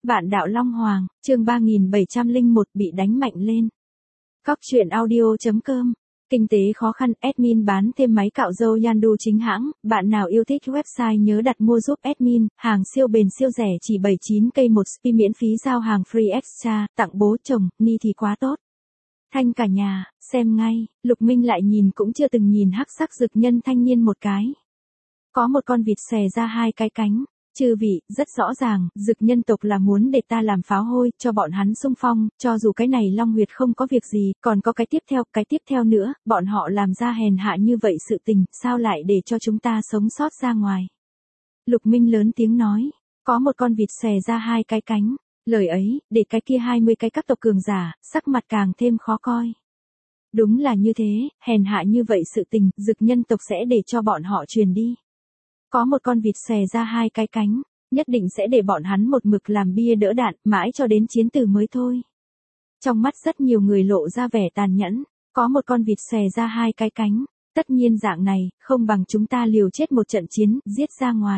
Vạn Đạo Long Hoàng, chương 3701 bị đánh mạnh lên. Cóc truyện audio.com. Kinh tế khó khăn, admin bán thêm máy cạo râu Yandu chính hãng, bạn nào yêu thích website nhớ đặt mua giúp admin, hàng siêu bền siêu rẻ chỉ 79k một spi miễn phí giao hàng free extra, tặng bố chồng, ni thì quá tốt. Thanh cả nhà, xem ngay, Lục Minh lại nhìn cũng chưa từng nhìn hắc sắc dực nhân thanh niên một cái. Có một con vịt xòe ra hai cái cánh. Chư vị, rất rõ ràng, dực nhân tộc là muốn để ta làm pháo hôi, cho bọn hắn xung phong, cho dù cái này Long Huyệt không có việc gì, còn có cái tiếp theo nữa, bọn họ làm ra hèn hạ như vậy sự tình, sao lại để cho chúng ta sống sót ra ngoài. Lục Minh lớn tiếng nói, có một con vịt xòe ra hai cái cánh, lời ấy, để cái kia 20 cái các tộc cường giả, sắc mặt càng thêm khó coi. Đúng là như thế, hèn hạ như vậy sự tình, dực nhân tộc sẽ để cho bọn họ truyền đi. Có một con vịt xòe ra hai cái cánh, nhất định sẽ để bọn hắn một mực làm bia đỡ đạn, mãi cho đến chiến tử mới thôi. Trong mắt rất nhiều người lộ ra vẻ tàn nhẫn, có một con vịt xòe ra hai cái cánh, tất nhiên dạng này, không bằng chúng ta liều chết một trận chiến, giết ra ngoài.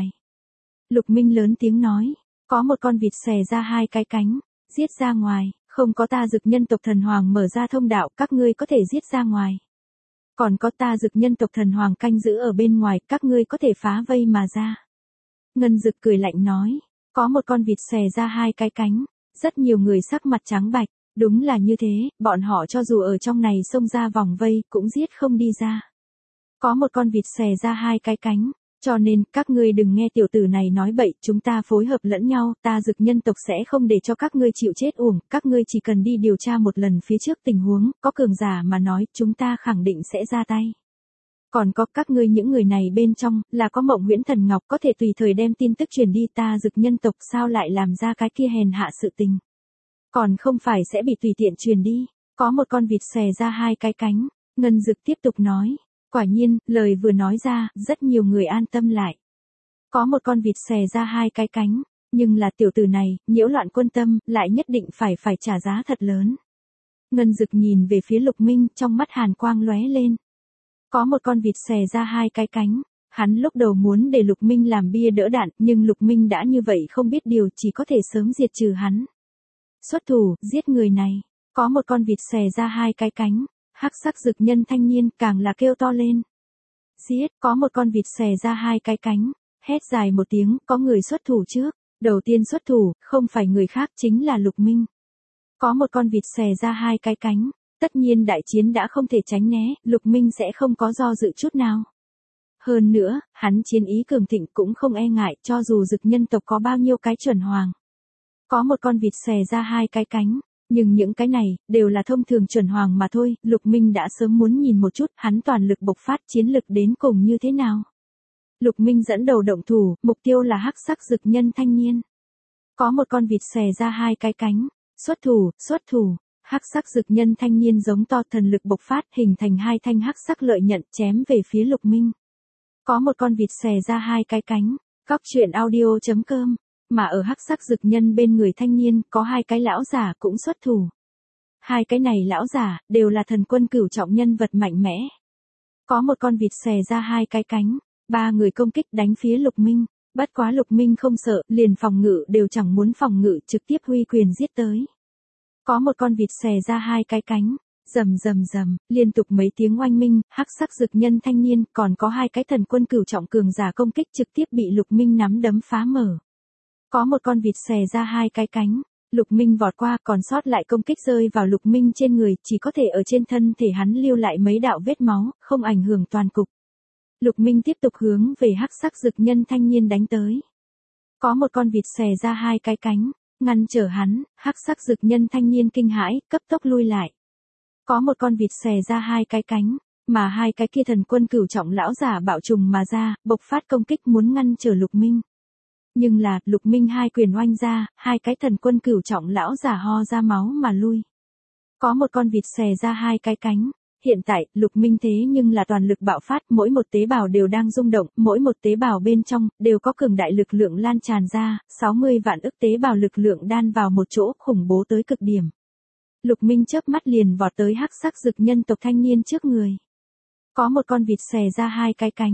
Lục Minh lớn tiếng nói, có một con vịt xòe ra hai cái cánh, giết ra ngoài, không có ta dực nhân tộc thần hoàng mở ra thông đạo, các ngươi có thể giết ra ngoài. Còn có ta dực nhân tộc thần hoàng canh giữ ở bên ngoài, các ngươi có thể phá vây mà ra. Ngân Dực cười lạnh nói, có một con vịt xòe ra hai cái cánh, rất nhiều người sắc mặt trắng bạch, đúng là như thế, bọn họ cho dù ở trong này xông ra vòng vây, cũng giết không đi ra. Có một con vịt xòe ra hai cái cánh, cho nên, các ngươi đừng nghe tiểu tử này nói bậy, chúng ta phối hợp lẫn nhau, ta dực nhân tộc sẽ không để cho các ngươi chịu chết uổng, các ngươi chỉ cần đi điều tra một lần phía trước tình huống, có cường giả mà nói, chúng ta khẳng định sẽ ra tay. Còn có các ngươi những người này bên trong, là có Mộng Huyễn Thần Ngọc có thể tùy thời đem tin tức truyền đi, ta dực nhân tộc sao lại làm ra cái kia hèn hạ sự tình. Còn không phải sẽ bị tùy tiện truyền đi, có một con vịt xòe ra hai cái cánh, Ngân Dực tiếp tục nói. Quả nhiên, lời vừa nói ra, rất nhiều người an tâm lại. Có một con vịt xòe ra hai cái cánh, nhưng là tiểu tử này, nhiễu loạn quân tâm, lại nhất định phải trả giá thật lớn. Ngân Dực nhìn về phía Lục Minh, trong mắt hàn quang lóe lên. Có một con vịt xòe ra hai cái cánh, hắn lúc đầu muốn để Lục Minh làm bia đỡ đạn, nhưng Lục Minh đã như vậy không biết điều, chỉ có thể sớm diệt trừ hắn. Xuất thủ, giết người này, có một con vịt xòe ra hai cái cánh. Hắc sắc dực nhân thanh niên càng là kêu to lên. Giết, có một con vịt xòe ra hai cái cánh, hét dài một tiếng, có người xuất thủ trước. Đầu tiên xuất thủ, không phải người khác chính là Lục Minh. Có một con vịt xòe ra hai cái cánh, tất nhiên đại chiến đã không thể tránh né, Lục Minh sẽ không có do dự chút nào. Hơn nữa, hắn chiến ý cường thịnh cũng không e ngại, cho dù dực nhân tộc có bao nhiêu cái chuẩn hoàng. Có một con vịt xòe ra hai cái cánh. Nhưng những cái này, đều là thông thường chuẩn hoàng mà thôi, Lục Minh đã sớm muốn nhìn một chút, hắn toàn lực bộc phát chiến lực đến cùng như thế nào. Lục Minh dẫn đầu động thủ, mục tiêu là hắc sắc dực nhân thanh niên. Có một con vịt xòe ra hai cái cánh, xuất thủ, hắc sắc dực nhân thanh niên giống to thần lực bộc phát hình thành hai thanh hắc sắc lợi nhận chém về phía Lục Minh. Có một con vịt xòe ra hai cái cánh, cóc truyện audio.com. Mà ở hắc sắc dực nhân bên người thanh niên, có hai cái lão giả cũng xuất thủ. Hai cái này lão giả, đều là thần quân cửu trọng nhân vật mạnh mẽ. Có một con vịt xòe ra hai cái cánh, ba người công kích đánh phía Lục Minh, bất quá Lục Minh không sợ, liền phòng ngự đều chẳng muốn phòng ngự, trực tiếp huy quyền giết tới. Có một con vịt xòe ra hai cái cánh, rầm, liên tục mấy tiếng oanh minh, hắc sắc dực nhân thanh niên, còn có hai cái thần quân cửu trọng cường giả công kích trực tiếp bị Lục Minh nắm đấm phá mở. Có một con vịt xòe ra hai cái cánh, Lục Minh vọt qua, còn sót lại công kích rơi vào Lục Minh trên người, chỉ có thể ở trên thân thể hắn lưu lại mấy đạo vết máu, không ảnh hưởng toàn cục. Lục Minh tiếp tục hướng về hắc sắc dực nhân thanh niên đánh tới. Có một con vịt xòe ra hai cái cánh, ngăn trở hắn, hắc sắc dực nhân thanh niên kinh hãi, cấp tốc lui lại. Có một con vịt xòe ra hai cái cánh, mà hai cái kia thần quân cửu trọng lão giả bạo trùng mà ra, bộc phát công kích muốn ngăn trở Lục Minh. Nhưng là, Lục Minh hai quyền oanh ra, hai cái thần quân cửu trọng lão giả ho ra máu mà lui. Có một con vịt xòe ra hai cái cánh. Hiện tại, Lục Minh thế nhưng là toàn lực bạo phát, mỗi một tế bào đều đang rung động, mỗi một tế bào bên trong, đều có cường đại lực lượng lan tràn ra, 60 vạn ức tế bào lực lượng đan vào một chỗ, khủng bố tới cực điểm. Lục Minh chớp mắt liền vọt tới hắc sắc dực nhân tộc thanh niên trước người. Có một con vịt xòe ra hai cái cánh.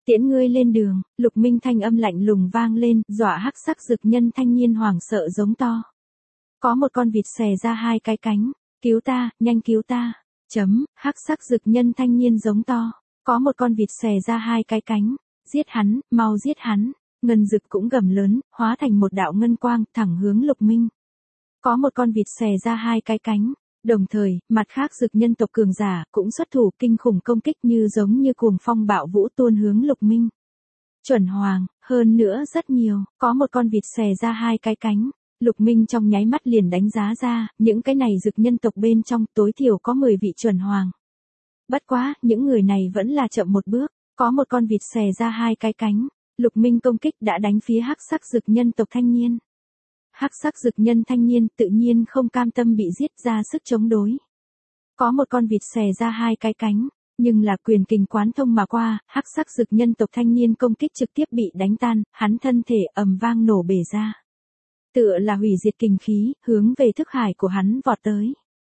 Tiễn ngươi lên đường, Lục Minh thanh âm lạnh lùng vang lên, dọa hắc sắc dực nhân thanh niên hoảng sợ giống to. Có một con vịt xòe ra hai cái cánh, cứu ta, nhanh cứu ta. Hắc sắc dực nhân thanh niên giống to, có một con vịt xòe ra hai cái cánh, giết hắn, mau giết hắn. Ngân dực cũng gầm lớn, hóa thành một đạo ngân quang, thẳng hướng Lục Minh. Có một con vịt xòe ra hai cái cánh, đồng thời, mặt khác dực nhân tộc cường giả cũng xuất thủ kinh khủng công kích như giống như cuồng phong bạo vũ tuôn hướng Lục Minh. Chuẩn hoàng, hơn nữa rất nhiều, có một con vịt xòe ra hai cái cánh. Lục Minh trong nháy mắt liền đánh giá ra, những cái này dực nhân tộc bên trong tối thiểu có 10 vị chuẩn hoàng. Bất quá, những người này vẫn là chậm một bước, có một con vịt xòe ra hai cái cánh. Lục Minh công kích đã đánh phía hắc sắc dực nhân tộc thanh niên. Hắc sắc dực nhân thanh niên tự nhiên không cam tâm bị giết ra sức chống đối. Có một con vịt xòe ra hai cái cánh, nhưng là quyền kình quán thông mà qua, hắc sắc dực nhân tộc thanh niên công kích trực tiếp bị đánh tan, hắn thân thể ầm vang nổ bể ra. Tựa là hủy diệt kình khí, hướng về thức hải của hắn vọt tới.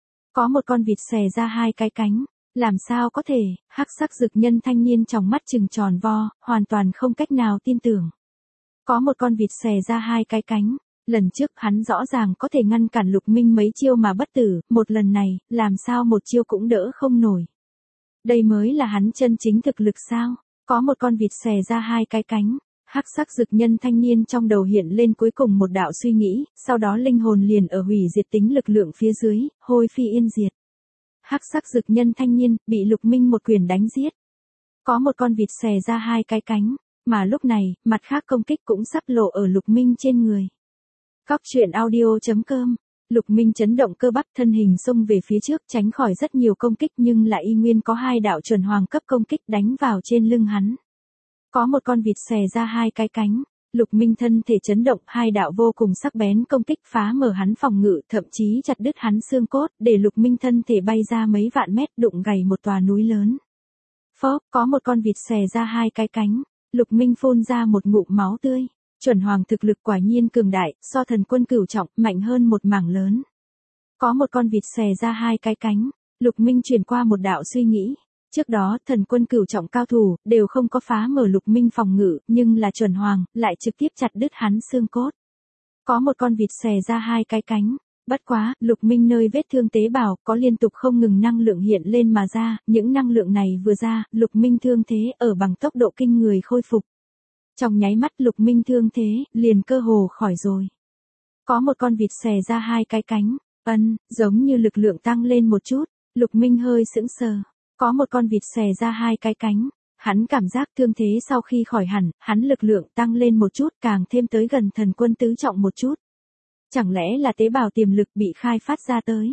Có một con vịt xòe ra hai cái cánh, làm sao có thể, hắc sắc dực nhân thanh niên trong mắt trừng tròn vo, hoàn toàn không cách nào tin tưởng. Có một con vịt xòe ra hai cái cánh, lần trước hắn rõ ràng có thể ngăn cản Lục Minh mấy chiêu mà bất tử, một lần này, làm sao một chiêu cũng đỡ không nổi. Đây mới là hắn chân chính thực lực sao, có một con vịt xòe ra hai cái cánh. Hắc sắc dực nhân thanh niên trong đầu hiện lên cuối cùng một đạo suy nghĩ, sau đó linh hồn liền ở hủy diệt tính lực lượng phía dưới, hôi phi yên diệt. Hắc sắc dực nhân thanh niên, bị Lục Minh một quyền đánh giết. Có một con vịt xòe ra hai cái cánh, mà lúc này, mặt khác công kích cũng sắp lộ ở Lục Minh trên người. Cóc truyện audio.com, Lục Minh chấn động cơ bắp thân hình xông về phía trước tránh khỏi rất nhiều công kích nhưng lại y nguyên có hai đạo chuẩn hoàng cấp công kích đánh vào trên lưng hắn. Có một con vịt xòe ra hai cái cánh, Lục Minh thân thể chấn động, hai đạo vô cùng sắc bén công kích phá mở hắn phòng ngự, thậm chí chặt đứt hắn xương cốt, để Lục Minh thân thể bay ra mấy vạn mét, đụng gầy một tòa núi lớn. Phốc, có một con vịt xòe ra hai cái cánh, Lục Minh phun ra một ngụm máu tươi. Chuẩn hoàng thực lực quả nhiên cường đại, so thần quân cửu trọng, mạnh hơn một mảng lớn. Có một con vịt xòe ra hai cái cánh, Lục Minh truyền qua một đạo suy nghĩ. Trước đó, thần quân cửu trọng cao thủ, đều không có phá mở Lục Minh phòng ngự, nhưng là chuẩn hoàng, lại trực tiếp chặt đứt hắn xương cốt. Có một con vịt xòe ra hai cái cánh, bất quá, Lục Minh nơi vết thương tế bào, có liên tục không ngừng năng lượng hiện lên mà ra, những năng lượng này vừa ra, Lục Minh thương thế ở bằng tốc độ kinh người khôi phục. Trong nháy mắt Lục Minh thương thế, liền cơ hồ khỏi rồi. Có một con vịt xòe ra hai cái cánh, giống như lực lượng tăng lên một chút, Lục Minh hơi sững sờ. Có một con vịt xòe ra hai cái cánh, hắn cảm giác thương thế sau khi khỏi hẳn, hắn lực lượng tăng lên một chút, càng thêm tới gần thần quân tứ trọng một chút. Chẳng lẽ là tế bào tiềm lực bị khai phát ra tới?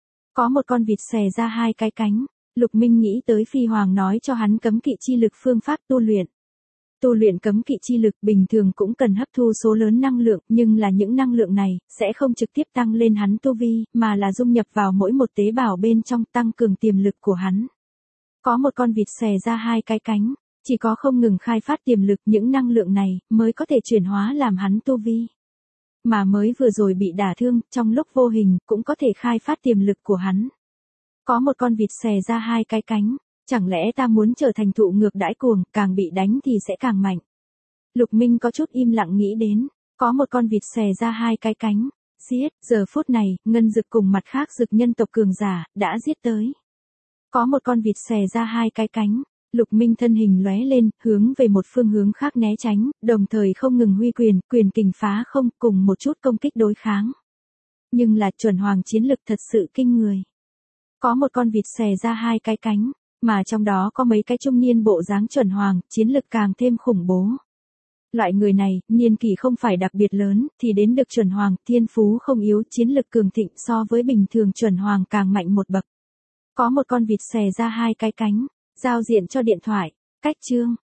Có một con vịt xòe ra hai cái cánh, Lục Minh nghĩ tới Phi Hoàng nói cho hắn cấm kỵ chi lực phương pháp tu luyện. Tu luyện cấm kỵ chi lực bình thường cũng cần hấp thu số lớn năng lượng, nhưng là những năng lượng này, sẽ không trực tiếp tăng lên hắn tu vi, mà là dung nhập vào mỗi một tế bào bên trong tăng cường tiềm lực của hắn. Có một con vịt xòe ra hai cái cánh, chỉ có không ngừng khai phát tiềm lực những năng lượng này, mới có thể chuyển hóa làm hắn tu vi. Mà mới vừa rồi bị đả thương, trong lúc vô hình, cũng có thể khai phát tiềm lực của hắn. Có một con vịt xòe ra hai cái cánh, chẳng lẽ ta muốn trở thành thụ ngược đãi cuồng, càng bị đánh thì sẽ càng mạnh. Lục Minh có chút im lặng nghĩ đến, có một con vịt xòe ra hai cái cánh, giết, giờ phút này, ngân dực cùng mặt khác dực nhân tộc cường giả, đã giết tới. Có một con vịt xòe ra hai cái cánh, Lục Minh thân hình lóe lên, hướng về một phương hướng khác né tránh, đồng thời không ngừng huy quyền kình phá không, cùng một chút công kích đối kháng. Nhưng là chuẩn hoàng chiến lực thật sự kinh người. Có một con vịt xòe ra hai cái cánh, mà trong đó có mấy cái trung niên bộ dáng chuẩn hoàng, chiến lực càng thêm khủng bố. Loại người này, niên kỷ không phải đặc biệt lớn, thì đến được chuẩn hoàng, thiên phú không yếu, chiến lực cường thịnh so với bình thường chuẩn hoàng càng mạnh một bậc. Có một con vịt xòe ra hai cái cánh, giao diện cho điện thoại, cách chương,